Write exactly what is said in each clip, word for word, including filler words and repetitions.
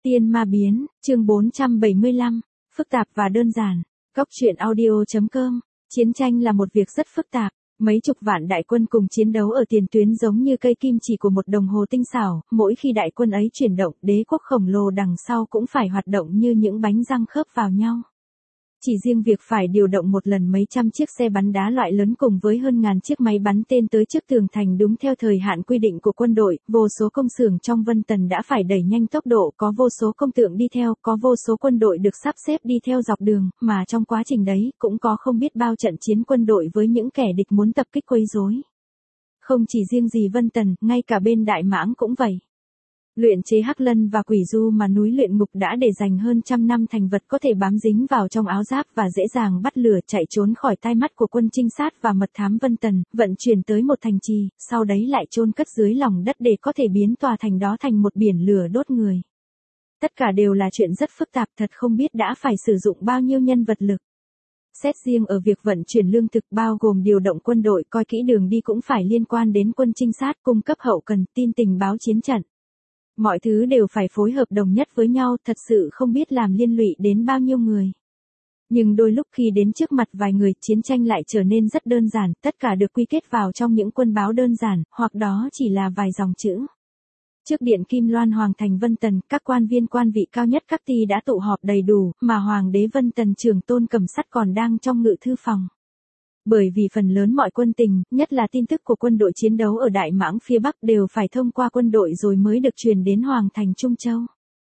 Tiên ma biến, chương bốn trăm bảy mươi lăm, phức tạp và đơn giản. Góc truyện audio.com. Chiến tranh là một việc rất phức tạp, mấy chục vạn đại quân cùng chiến đấu ở tiền tuyến giống như cây kim chỉ của một đồng hồ tinh xảo, mỗi khi đại quân ấy chuyển động, đế quốc khổng lồ đằng sau cũng phải hoạt động như những bánh răng khớp vào nhau. Chỉ riêng việc phải điều động một lần mấy trăm chiếc xe bắn đá loại lớn cùng với hơn ngàn chiếc máy bắn tên tới trước tường thành đúng theo thời hạn quy định của quân đội, vô số công xưởng trong Vân Tần đã phải đẩy nhanh tốc độ, có vô số công tượng đi theo, có vô số quân đội được sắp xếp đi theo dọc đường, mà trong quá trình đấy, cũng có không biết bao trận chiến quân đội với những kẻ địch muốn tập kích quấy rối. Không chỉ riêng gì Vân Tần, ngay cả bên Đại Mãng cũng vậy. Luyện chế Hắc Lân và Quỷ Du mà núi luyện ngục đã để dành hơn trăm năm thành vật có thể bám dính vào trong áo giáp và dễ dàng bắt lửa chạy trốn khỏi tai mắt của quân trinh sát và mật thám Vân Tần, vận chuyển tới một thành trì, sau đấy lại chôn cất dưới lòng đất để có thể biến tòa thành đó thành một biển lửa đốt người. Tất cả đều là chuyện rất phức tạp, thật không biết đã phải sử dụng bao nhiêu nhân vật lực. Xét riêng ở việc vận chuyển lương thực bao gồm điều động quân đội, coi kỹ đường đi cũng phải liên quan đến quân trinh sát, cung cấp hậu cần, tin tình báo chiến trận. Mọi thứ đều phải phối hợp đồng nhất với nhau, thật sự không biết làm liên lụy đến bao nhiêu người. Nhưng đôi lúc khi đến trước mặt vài người, chiến tranh lại trở nên rất đơn giản, tất cả được quy kết vào trong những quân báo đơn giản, hoặc đó chỉ là vài dòng chữ. Trước điện Kim Loan Hoàng thành Vân Tần, các quan viên quan vị cao nhất các ty đã tụ họp đầy đủ, mà Hoàng đế Vân Tần Trường Tôn Cầm Sắt còn đang trong ngự thư phòng. Bởi vì phần lớn mọi quân tình, nhất là tin tức của quân đội chiến đấu ở Đại Mãng phía Bắc đều phải thông qua quân đội rồi mới được truyền đến Hoàng thành Trung Châu.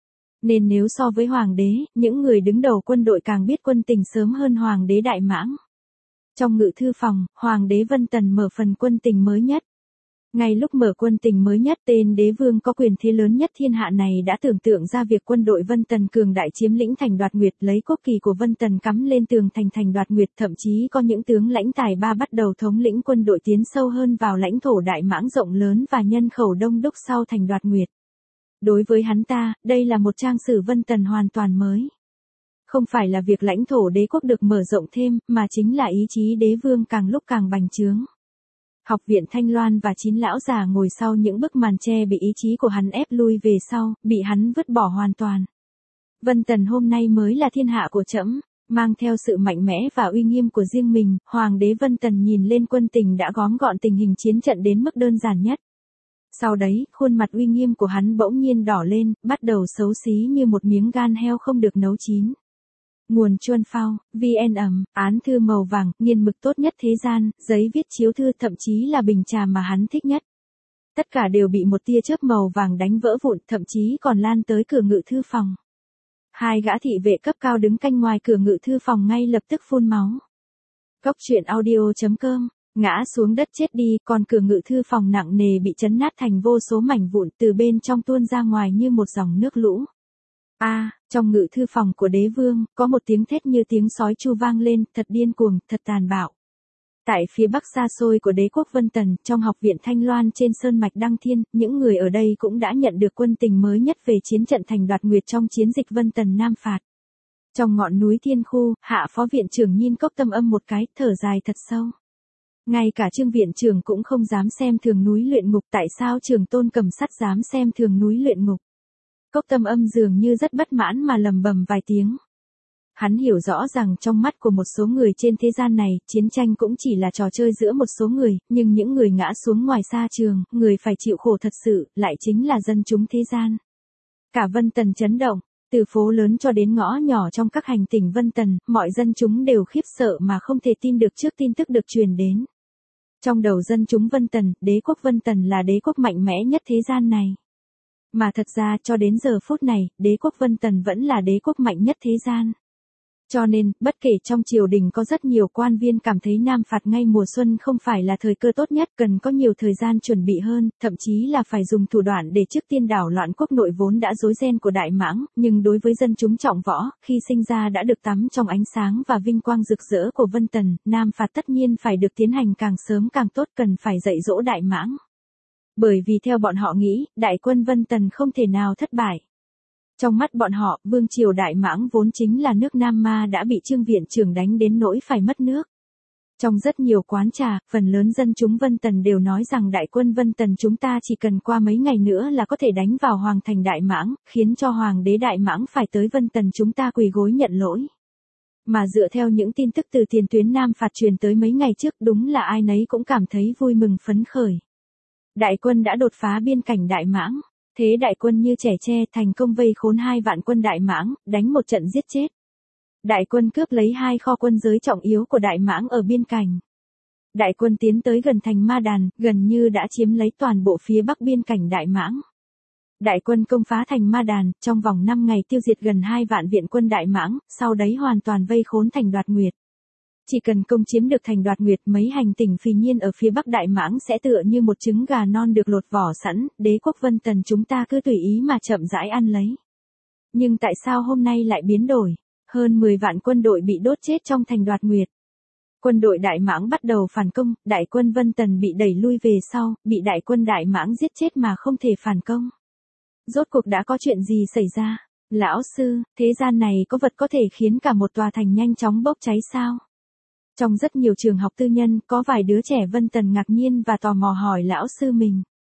Nên nếu so với Hoàng đế, những người đứng đầu quân đội càng biết quân tình sớm hơn Hoàng đế Đại Mãng. Trong ngự thư phòng, Hoàng đế Vân Tần mở phần quân tình mới nhất. Ngay lúc mở quân tình mới nhất, tên đế vương có quyền thế lớn nhất thiên hạ này đã tưởng tượng ra việc quân đội Vân Tần cường đại chiếm lĩnh thành Đoạt Nguyệt, lấy quốc kỳ của Vân Tần cắm lên tường thành thành Đoạt Nguyệt, thậm chí có những tướng lãnh tài ba bắt đầu thống lĩnh quân đội tiến sâu hơn vào lãnh thổ Đại Mãng rộng lớn và nhân khẩu đông đúc sau thành Đoạt Nguyệt. Đối với hắn ta, đây là một trang sử Vân Tần hoàn toàn mới. Không phải là việc lãnh thổ đế quốc được mở rộng thêm, mà chính là ý chí đế vương càng lúc càng bành trướng. Học viện Thanh Loan và chín lão già ngồi sau những bức màn che bị ý chí của hắn ép lui về sau, bị hắn vứt bỏ hoàn toàn. Vân Tần hôm nay mới là thiên hạ của trẫm, mang theo sự mạnh mẽ và uy nghiêm của riêng mình, Hoàng đế Vân Tần nhìn lên quân tình đã góm gọn tình hình chiến trận đến mức đơn giản nhất. Sau đấy, khuôn mặt uy nghiêm của hắn bỗng nhiên đỏ lên, bắt đầu xấu xí như một miếng gan heo không được nấu chín. Nguồn Chuân Phao, vê en ấm, án thư màu vàng, nghiên mực tốt nhất thế gian, giấy viết chiếu thư, thậm chí là bình trà mà hắn thích nhất. Tất cả đều bị một tia chớp màu vàng đánh vỡ vụn, thậm chí còn lan tới cửa ngự thư phòng. Hai gã thị vệ cấp cao đứng canh ngoài cửa ngự thư phòng ngay lập tức phun máu. Góc truyện audio.com, ngã xuống đất chết đi, còn cửa ngự thư phòng nặng nề bị chấn nát thành vô số mảnh vụn, từ bên trong tuôn ra ngoài như một dòng nước lũ. A, à, trong ngự thư phòng của đế vương, có một tiếng thét như tiếng sói chu vang lên, thật điên cuồng, thật tàn bạo. Tại phía bắc xa xôi của đế quốc Vân Tần, trong học viện Thanh Loan trên sơn mạch Đăng Thiên, những người ở đây cũng đã nhận được quân tình mới nhất về chiến trận thành Đoạt Nguyệt trong chiến dịch Vân Tần Nam Phạt. Trong ngọn núi Thiên Khu, hạ phó viện trưởng Nhiên Cốc tâm âm một cái, thở dài thật sâu. Ngay cả Trương viện trưởng cũng không dám xem thường núi luyện ngục, tại sao Trường Tôn Cầm Sắt dám xem thường núi luyện ngục? Cốc tâm âm dường như rất bất mãn mà lầm bầm vài tiếng. Hắn hiểu rõ rằng trong mắt của một số người trên thế gian này, chiến tranh cũng chỉ là trò chơi giữa một số người, nhưng những người ngã xuống ngoài xa trường, người phải chịu khổ thật sự, lại chính là dân chúng thế gian. Cả Vân Tần chấn động, từ phố lớn cho đến ngõ nhỏ trong các hành tỉnh Vân Tần, mọi dân chúng đều khiếp sợ mà không thể tin được trước tin tức được truyền đến. Trong đầu dân chúng Vân Tần, đế quốc Vân Tần là đế quốc mạnh mẽ nhất thế gian này. Mà thật ra cho đến giờ phút này, đế quốc Vân Tần vẫn là đế quốc mạnh nhất thế gian. Cho nên, bất kể trong triều đình có rất nhiều quan viên cảm thấy Nam Phạt ngay mùa xuân không phải là thời cơ tốt nhất, cần có nhiều thời gian chuẩn bị hơn, thậm chí là phải dùng thủ đoạn để trước tiên đảo loạn quốc nội vốn đã rối ren của Đại Mãng, nhưng đối với dân chúng trọng võ, khi sinh ra đã được tắm trong ánh sáng và vinh quang rực rỡ của Vân Tần, Nam Phạt tất nhiên phải được tiến hành càng sớm càng tốt, cần phải dạy dỗ Đại Mãng. Bởi vì theo bọn họ nghĩ, đại quân Vân Tần không thể nào thất bại. Trong mắt bọn họ, vương triều Đại Mãng vốn chính là nước Nam Ma đã bị Trương viện trưởng đánh đến nỗi phải mất nước. Trong rất nhiều quán trà, phần lớn dân chúng Vân Tần đều nói rằng đại quân Vân Tần chúng ta chỉ cần qua mấy ngày nữa là có thể đánh vào Hoàng thành Đại Mãng, khiến cho Hoàng đế Đại Mãng phải tới Vân Tần chúng ta quỳ gối nhận lỗi. Mà dựa theo những tin tức từ tiền tuyến Nam phạt truyền tới mấy ngày trước, đúng là ai nấy cũng cảm thấy vui mừng phấn khởi. Đại quân đã đột phá biên cảnh Đại Mãng, thế đại quân như trẻ tre thành công vây khốn hai vạn quân Đại Mãng, đánh một trận giết chết. Đại quân cướp lấy hai kho quân giới trọng yếu của Đại Mãng ở biên cảnh. Đại quân tiến tới gần thành Ma Đàn, gần như đã chiếm lấy toàn bộ phía bắc biên cảnh Đại Mãng. Đại quân công phá thành Ma Đàn, trong vòng năm ngày tiêu diệt gần hai vạn viện quân Đại Mãng, sau đấy hoàn toàn vây khốn thành Đoạt Nguyệt. Chỉ cần công chiếm được thành Đoạt Nguyệt, mấy hành tỉnh phì nhiên ở phía bắc Đại Mãng sẽ tựa như một trứng gà non được lột vỏ sẵn, đế quốc Vân Tần chúng ta cứ tùy ý mà chậm rãi ăn lấy. Nhưng tại sao hôm nay lại biến đổi? Hơn mười vạn quân đội bị đốt chết trong thành Đoạt Nguyệt. Quân đội Đại Mãng bắt đầu phản công, đại quân Vân Tần bị đẩy lui về sau, bị đại quân Đại Mãng giết chết mà không thể phản công. Rốt cuộc đã có chuyện gì xảy ra? Lão sư, thế gian này có vật có thể khiến cả một tòa thành nhanh chóng bốc cháy sao? Trong rất nhiều trường học tư nhân, có vài đứa trẻ Vân Tần ngạc nhiên và tò mò hỏi lão sư mình.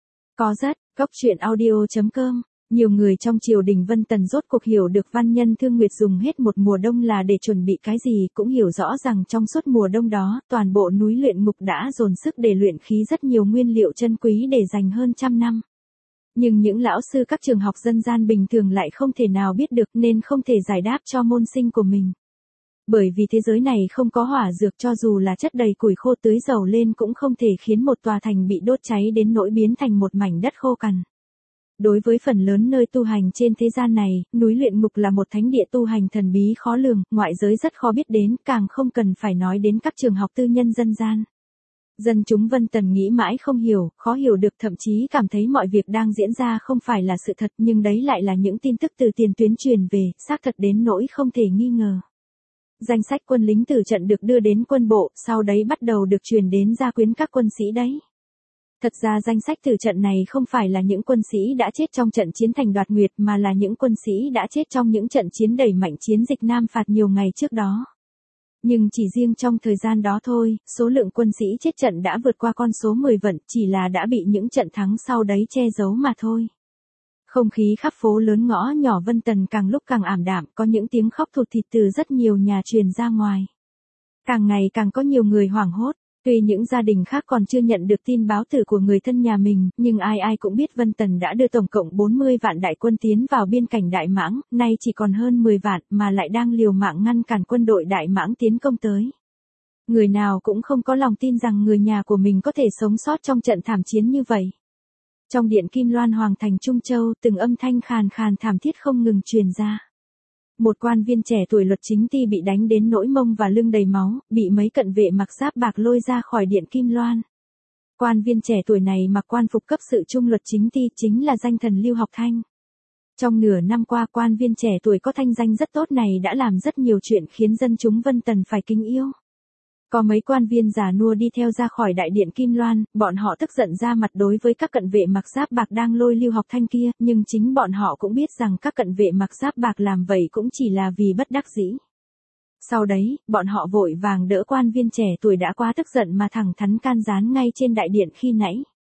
Có rất, góc truyện audio chấm com. Nhiều người trong triều đình Vân Tần rốt cuộc hiểu được văn nhân Thương Nguyệt dùng hết một mùa đông là để chuẩn bị cái gì, cũng hiểu rõ rằng trong suốt mùa đông đó, toàn bộ núi luyện ngục đã dồn sức để luyện khí rất nhiều nguyên liệu chân quý để dành hơn trăm năm. Nhưng những lão sư các trường học dân gian bình thường lại không thể nào biết được nên không thể giải đáp cho môn sinh của mình. Bởi vì thế giới này không có hỏa dược, cho dù là chất đầy củi khô tưới dầu lên cũng không thể khiến một tòa thành bị đốt cháy đến nỗi biến thành một mảnh đất khô cằn. Đối với phần lớn nơi tu hành trên thế gian này, núi luyện ngục là một thánh địa tu hành thần bí khó lường, ngoại giới rất khó biết đến, càng không cần phải nói đến các trường học tư nhân dân gian. Dân chúng Vân Tần nghĩ mãi không hiểu, khó hiểu được, thậm chí cảm thấy mọi việc đang diễn ra không phải là sự thật, nhưng đấy lại là những tin tức từ tiền tuyến truyền về, xác thật đến nỗi không thể nghi ngờ. Danh sách quân lính tử trận được đưa đến quân bộ, sau đấy bắt đầu được truyền đến gia quyến các quân sĩ đấy. Thật ra danh sách tử trận này không phải là những quân sĩ đã chết trong trận chiến thành Đoạt Nguyệt mà là những quân sĩ đã chết trong những trận chiến đẩy mạnh chiến dịch Nam phạt nhiều ngày trước đó. Nhưng chỉ riêng trong thời gian đó thôi, số lượng quân sĩ chết trận đã vượt qua con số mười vạn, chỉ là đã bị những trận thắng sau đấy che giấu mà thôi. Không khí khắp phố lớn ngõ nhỏ Vân Tần càng lúc càng ảm đạm, có những tiếng khóc thụt thịt từ rất nhiều nhà truyền ra ngoài. Càng ngày càng có nhiều người hoảng hốt. Tuy những gia đình khác còn chưa nhận được tin báo tử của người thân nhà mình, nhưng ai ai cũng biết Vân Tần đã đưa tổng cộng bốn mươi vạn đại quân tiến vào biên cảnh Đại Mãng, nay chỉ còn hơn mười vạn mà lại đang liều mạng ngăn cản quân đội Đại Mãng tiến công tới. Người nào cũng không có lòng tin rằng người nhà của mình có thể sống sót trong trận thảm chiến như vậy. Trong điện Kim Loan Hoàng thành Trung Châu, từng âm thanh khàn khàn thảm thiết không ngừng truyền ra. Một quan viên trẻ tuổi luật chính ty bị đánh đến nỗi mông và lưng đầy máu, bị mấy cận vệ mặc giáp bạc lôi ra khỏi điện Kim Loan. Quan viên trẻ tuổi này mặc quan phục cấp sự trung luật chính ty, chính là danh thần Lưu Học Thanh. Trong nửa năm qua, quan viên trẻ tuổi có thanh danh rất tốt này đã làm rất nhiều chuyện khiến dân chúng Vân Tần phải kính yêu. Có mấy quan viên già nua đi theo ra khỏi đại điện Kim Loan, bọn họ tức giận ra mặt đối với các cận vệ mặc giáp bạc đang lôi Lưu Học Thanh kia, nhưng chính bọn họ cũng biết rằng các cận vệ mặc giáp bạc làm vậy cũng chỉ là vì bất đắc dĩ. Sau đấy, bọn họ vội vàng đỡ quan viên trẻ tuổi đã quá tức giận mà thẳng thắn can gián ngay trên đại điện khi nãy.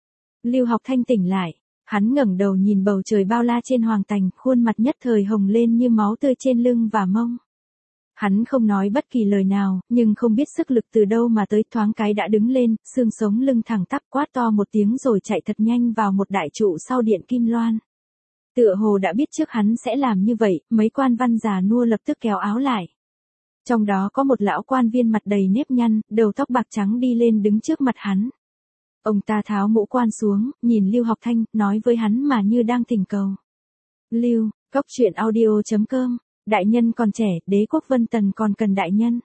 Lưu Học Thanh tỉnh lại, hắn ngẩng đầu nhìn bầu trời bao la trên hoàng thành, khuôn mặt nhất thời hồng lên như máu tươi trên lưng và mông. Hắn không nói bất kỳ lời nào, nhưng không biết sức lực từ đâu mà tới, thoáng cái đã đứng lên, xương sống lưng thẳng tắp, quát to một tiếng rồi chạy thật nhanh vào một đại trụ sau điện Kim Loan. Tựa hồ đã biết trước hắn sẽ làm như vậy, mấy quan văn già nua lập tức kéo áo lại. Trong đó có một lão quan viên mặt đầy nếp nhăn, đầu tóc bạc trắng đi lên đứng trước mặt hắn. Ông ta tháo mũ quan xuống, nhìn Lưu Học Thanh, nói với hắn mà như đang thỉnh cầu. Lưu, góc truyện audio chấm com. Đại nhân còn trẻ, đế quốc Vân Tần còn cần đại nhân.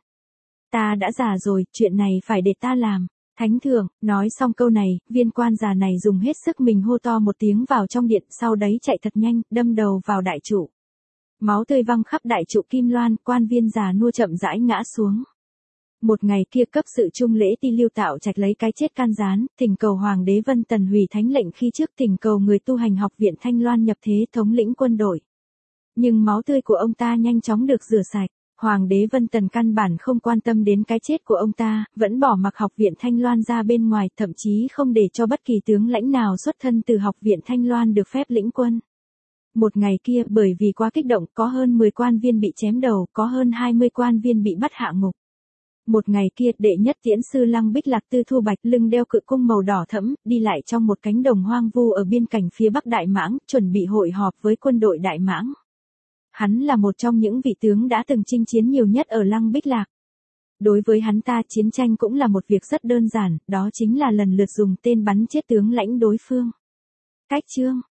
Ta đã già rồi, chuyện này phải để ta làm. Thánh thượng, nói xong câu này, viên quan già này dùng hết sức mình hô to một tiếng vào trong điện, sau đấy chạy thật nhanh, đâm đầu vào đại trụ. Máu tươi văng khắp đại trụ Kim Loan, quan viên già nua chậm rãi ngã xuống. Một ngày kia cấp sự trung lễ ti Lưu Tạo Trạch lấy cái chết can gián, thỉnh cầu hoàng đế Vân Tần hủy thánh lệnh, khi trước thỉnh cầu người tu hành học viện Thanh Loan nhập thế thống lĩnh quân đội. Nhưng máu tươi của ông ta nhanh chóng được rửa sạch. Hoàng đế Vân Tần căn bản không quan tâm đến cái chết của ông ta, vẫn bỏ mặc học viện Thanh Loan ra bên ngoài, thậm chí không để cho bất kỳ tướng lãnh nào xuất thân từ học viện Thanh Loan được phép lĩnh quân. Một ngày kia, bởi vì quá kích động, có hơn mười quan viên bị chém đầu, có hơn hai mươi quan viên bị bắt hạ ngục. Một ngày kia, đệ nhất tiễn sư Lăng Bích Lạc Tư Thu Bạch lưng đeo cự cung màu đỏ thẫm, đi lại trong một cánh đồng hoang vu ở biên cảnh phía bắc Đại Mãng, chuẩn bị hội họp với quân đội Đại Mãng. Hắn là một trong những vị tướng đã từng chinh chiến nhiều nhất ở Lăng Bích Lạc. Đối với hắn ta, chiến tranh cũng là một việc rất đơn giản, đó chính là lần lượt dùng tên bắn chết tướng lãnh đối phương. Cách chương